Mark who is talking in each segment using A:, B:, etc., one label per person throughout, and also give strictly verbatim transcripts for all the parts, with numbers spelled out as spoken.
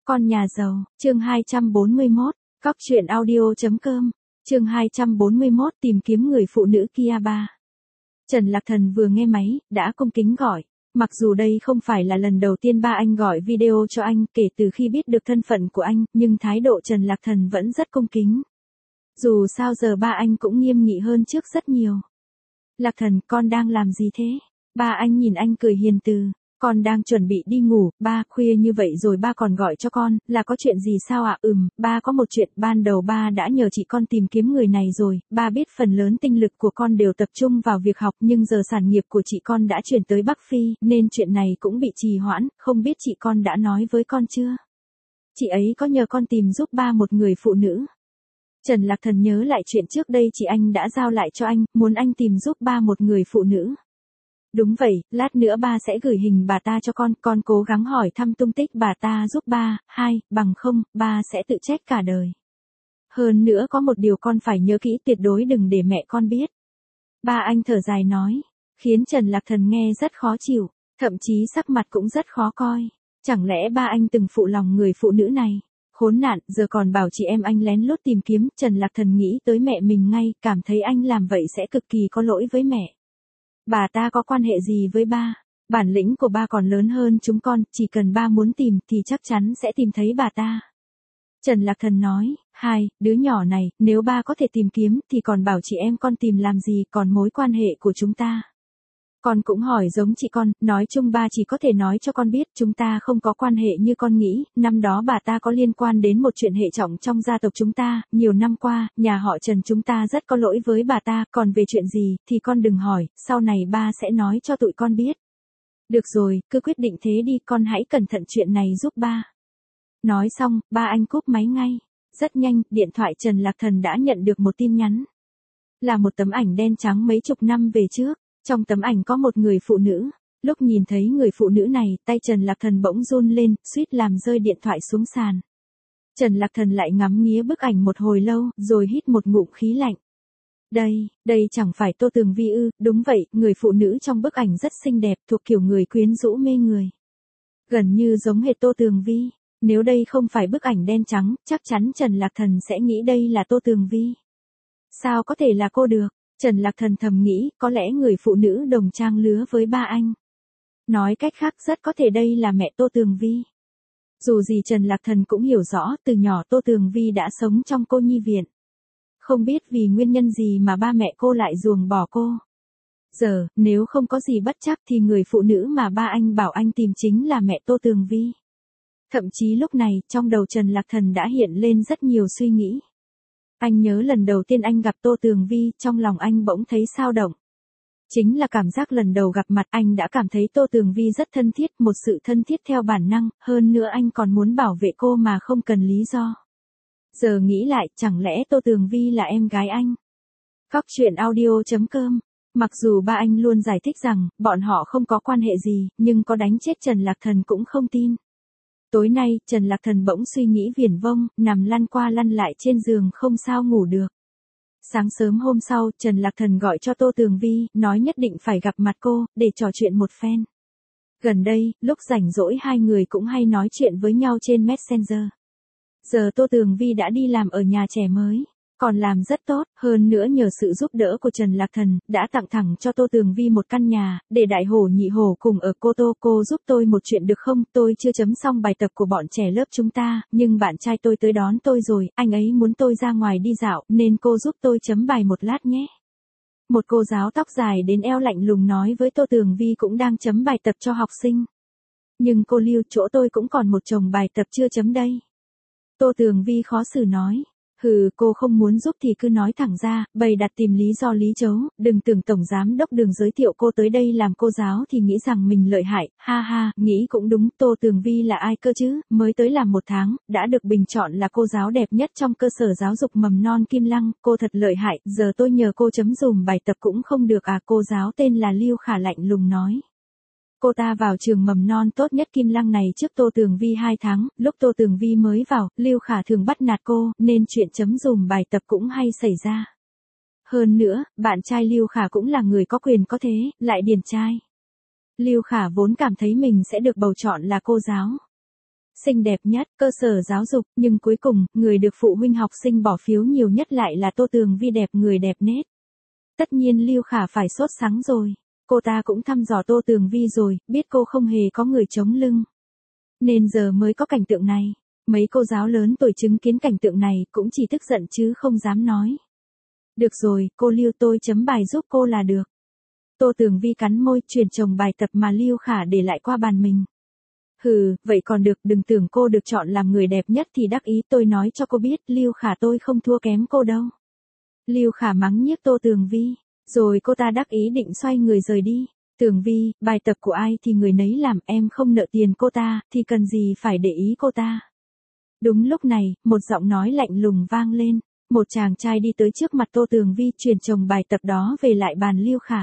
A: Con nhà giàu, chương hai trăm bốn mươi mốt, cóc truyện audio chấm com, chương hai trăm bốn mươi mốt tìm kiếm người phụ nữ kia ba. Trần Lạc Thần vừa nghe máy, đã cung kính gọi. Mặc dù đây không phải là lần đầu tiên ba anh gọi video cho anh kể từ khi biết được thân phận của anh, nhưng thái độ Trần Lạc Thần vẫn rất cung kính. Dù sao giờ ba anh cũng nghiêm nghị hơn trước rất nhiều. Lạc Thần, con đang làm gì thế? Ba anh nhìn anh cười hiền từ. Con đang chuẩn bị đi ngủ, ba, khuya như vậy rồi ba còn gọi cho con, là có chuyện gì sao ạ? À? Ừm, ba có một chuyện, ban đầu ba đã nhờ chị con tìm kiếm người này rồi, ba biết phần lớn tinh lực của con đều tập trung vào việc học, nhưng giờ sản nghiệp của chị con đã chuyển tới Bắc Phi, nên chuyện này cũng bị trì hoãn, không biết chị con đã nói với con chưa? Chị ấy có nhờ con tìm giúp ba một người phụ nữ. Trần Lạc Thần nhớ lại chuyện trước đây chị anh đã giao lại cho anh, muốn anh tìm giúp ba một người phụ nữ. Đúng vậy, lát nữa ba sẽ gửi hình bà ta cho con, con cố gắng hỏi thăm tung tích bà ta giúp ba, hai, bằng không, ba sẽ tự trách cả đời. Hơn nữa có một điều con phải nhớ kỹ, tuyệt đối đừng để mẹ con biết. Ba anh thở dài nói, khiến Trần Lạc Thần nghe rất khó chịu, thậm chí sắc mặt cũng rất khó coi. Chẳng lẽ ba anh từng phụ lòng người phụ nữ này? Khốn nạn, giờ còn bảo chị em anh lén lút tìm kiếm. Trần Lạc Thần nghĩ tới mẹ mình ngay, cảm thấy anh làm vậy sẽ cực kỳ có lỗi với mẹ. Bà ta có quan hệ gì với ba? Bản lĩnh của ba còn lớn hơn chúng con, chỉ cần ba muốn tìm thì chắc chắn sẽ tìm thấy bà ta. Trần Lạc Thần nói, hai, đứa nhỏ này, nếu ba có thể tìm kiếm thì còn bảo chị em con tìm làm gì, còn mối quan hệ của chúng ta. Con cũng hỏi giống chị con, nói chung ba chỉ có thể nói cho con biết chúng ta không có quan hệ như con nghĩ, năm đó bà ta có liên quan đến một chuyện hệ trọng trong gia tộc chúng ta, nhiều năm qua, nhà họ Trần chúng ta rất có lỗi với bà ta, còn về chuyện gì, thì con đừng hỏi, sau này ba sẽ nói cho tụi con biết. Được rồi, cứ quyết định thế đi, con hãy cẩn thận chuyện này giúp ba. Nói xong, ba anh cúp máy ngay. Rất nhanh, điện thoại Trần Lạc Thần đã nhận được một tin nhắn. Là một tấm ảnh đen trắng mấy chục năm về trước. Trong tấm ảnh có một người phụ nữ. Lúc nhìn thấy người phụ nữ này, tay Trần Lạc Thần bỗng run lên, suýt làm rơi điện thoại xuống sàn. Trần Lạc Thần lại ngắm nghía bức ảnh một hồi lâu, rồi hít một ngụm khí lạnh. Đây, đây chẳng phải Tô Tường Vi ư? Đúng vậy, người phụ nữ trong bức ảnh rất xinh đẹp, thuộc kiểu người quyến rũ mê người. Gần như giống hệt Tô Tường Vi. Nếu đây không phải bức ảnh đen trắng, chắc chắn Trần Lạc Thần sẽ nghĩ đây là Tô Tường Vi. Sao có thể là cô được? Trần Lạc Thần thầm nghĩ, có lẽ người phụ nữ đồng trang lứa với ba anh. Nói cách khác rất có thể đây là mẹ Tô Tường Vi. Dù gì Trần Lạc Thần cũng hiểu rõ, từ nhỏ Tô Tường Vi đã sống trong cô nhi viện. Không biết vì nguyên nhân gì mà ba mẹ cô lại ruồng bỏ cô. Giờ, nếu không có gì bất trắc thì người phụ nữ mà ba anh bảo anh tìm chính là mẹ Tô Tường Vi. Thậm chí lúc này, trong đầu Trần Lạc Thần đã hiện lên rất nhiều suy nghĩ. Anh nhớ lần đầu tiên anh gặp Tô Tường Vi, trong lòng anh bỗng thấy xao động. Chính là cảm giác lần đầu gặp mặt anh đã cảm thấy Tô Tường Vi rất thân thiết, một sự thân thiết theo bản năng, hơn nữa anh còn muốn bảo vệ cô mà không cần lý do. Giờ nghĩ lại, chẳng lẽ Tô Tường Vi là em gái anh? Cóc truyện audio chấm com. Mặc dù ba anh luôn giải thích rằng, bọn họ không có quan hệ gì, nhưng có đánh chết Trần Lạc Thần cũng không tin. Tối nay, Trần Lạc Thần bỗng suy nghĩ viển vông, nằm lăn qua lăn lại trên giường không sao ngủ được. Sáng sớm hôm sau, Trần Lạc Thần gọi cho Tô Tường Vi, nói nhất định phải gặp mặt cô, để trò chuyện một phen. Gần đây, lúc rảnh rỗi hai người cũng hay nói chuyện với nhau trên Messenger. Giờ Tô Tường Vi đã đi làm ở nhà trẻ mới. Còn làm rất tốt, hơn nữa nhờ sự giúp đỡ của Trần Lạc Thần, đã tặng thẳng cho Tô Tường Vi một căn nhà, để đại hổ nhị hổ cùng ở Cô Tô. Cô giúp tôi một chuyện được không? Tôi chưa chấm xong bài tập của bọn trẻ lớp chúng ta, nhưng bạn trai tôi tới đón tôi rồi, anh ấy muốn tôi ra ngoài đi dạo, nên cô giúp tôi chấm bài một lát nhé. Một cô giáo tóc dài đến eo lạnh lùng nói với Tô Tường Vi cũng đang chấm bài tập cho học sinh. Nhưng cô Lưu, chỗ tôi cũng còn một chồng bài tập chưa chấm đây. Tô Tường Vi khó xử nói. Hừ, cô không muốn giúp thì cứ nói thẳng ra, bày đặt tìm lý do lý chấu, đừng tưởng tổng giám đốc Đường giới thiệu cô tới đây làm cô giáo thì nghĩ rằng mình lợi hại, ha ha, nghĩ cũng đúng, Tô Tường Vi là ai cơ chứ, mới tới làm một tháng, đã được bình chọn là cô giáo đẹp nhất trong cơ sở giáo dục mầm non Kim Lăng, cô thật lợi hại, giờ tôi nhờ cô chấm dùm bài tập cũng không được à? Cô giáo tên là Lưu Khả lạnh lùng nói. Cô ta vào trường mầm non tốt nhất Kim Lăng này trước Tô Tường Vi hai tháng, lúc Tô Tường Vi mới vào, Lưu Khả thường bắt nạt cô, nên chuyện chấm dùm bài tập cũng hay xảy ra. Hơn nữa, bạn trai Lưu Khả cũng là người có quyền có thế, lại điển trai. Lưu Khả vốn cảm thấy mình sẽ được bầu chọn là cô giáo. xinh đẹp nhất, cơ sở giáo dục, nhưng cuối cùng, người được phụ huynh học sinh bỏ phiếu nhiều nhất lại là Tô Tường Vi đẹp người đẹp nết. Tất nhiên Lưu Khả phải sốt sắng rồi. Cô ta cũng thăm dò Tô Tường Vi rồi, biết cô không hề có người chống lưng. Nên giờ mới có cảnh tượng này. Mấy cô giáo lớn tuổi chứng kiến cảnh tượng này cũng chỉ tức giận chứ không dám nói. Được rồi, cô Lưu tôi chấm bài giúp cô là được. Tô Tường Vi cắn môi chuyển chồng bài tập mà Lưu Khả để lại qua bàn mình. Hừ, vậy còn được, đừng tưởng cô được chọn làm người đẹp nhất thì đắc ý, tôi nói cho cô biết, Lưu Khả tôi không thua kém cô đâu. Lưu Khả mắng nhiếc Tô Tường Vi, rồi cô ta đắc ý định xoay người rời đi. Tường Vi, bài tập của ai thì người nấy làm, em không nợ tiền cô ta, thì cần gì phải để ý cô ta. Đúng lúc này, một giọng nói lạnh lùng vang lên, một chàng trai đi tới trước mặt Tô Tường Vi chuyển chồng bài tập đó về lại bàn Lưu Khả.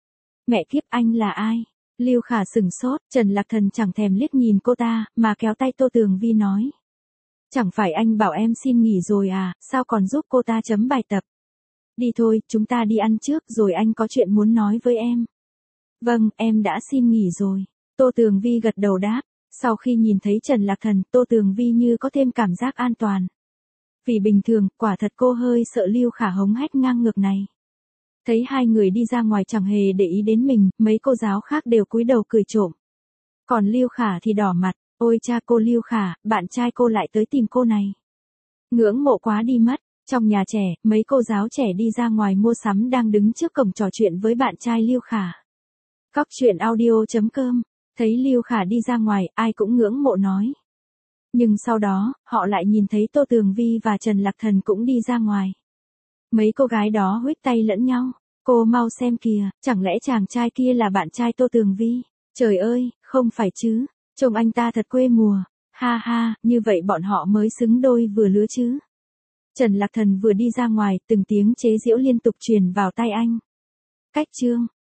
A: Mẹ kiếp, anh là ai? Lưu Khả sửng sốt, Trần Lạc Thần chẳng thèm liếc nhìn cô ta, mà kéo tay Tô Tường Vi nói. Chẳng phải anh bảo em xin nghỉ rồi à, sao còn giúp cô ta chấm bài tập? Đi thôi, chúng ta đi ăn trước rồi anh có chuyện muốn nói với em. Vâng, em đã xin nghỉ rồi. Tô Tường Vi gật đầu đáp. Sau khi nhìn thấy Trần Lạc Thần, Tô Tường Vi như có thêm cảm giác an toàn. Vì bình thường, quả thật cô hơi sợ Lưu Khả hống hách ngang ngược này. Thấy hai người đi ra ngoài chẳng hề để ý đến mình, mấy cô giáo khác đều cúi đầu cười trộm. Còn Lưu Khả thì đỏ mặt, ôi cha cô Lưu Khả, bạn trai cô lại tới tìm cô này. Ngưỡng mộ quá đi mất. Trong nhà trẻ, mấy cô giáo trẻ đi ra ngoài mua sắm đang đứng trước cổng trò chuyện với bạn trai Lưu Khả. Cóc truyện audio chấm com, thấy Lưu Khả đi ra ngoài, ai cũng ngưỡng mộ nói. Nhưng sau đó, họ lại nhìn thấy Tô Tường Vi và Trần Lạc Thần cũng đi ra ngoài. Mấy cô gái đó huých tay lẫn nhau, cô mau xem kìa, chẳng lẽ chàng trai kia là bạn trai Tô Tường Vi? Trời ơi, không phải chứ, trông anh ta thật quê mùa, ha ha, như vậy bọn họ mới xứng đôi vừa lứa chứ. Trần Lạc Thần vừa đi ra ngoài, từng tiếng chế giễu liên tục truyền vào tai anh. Cách chương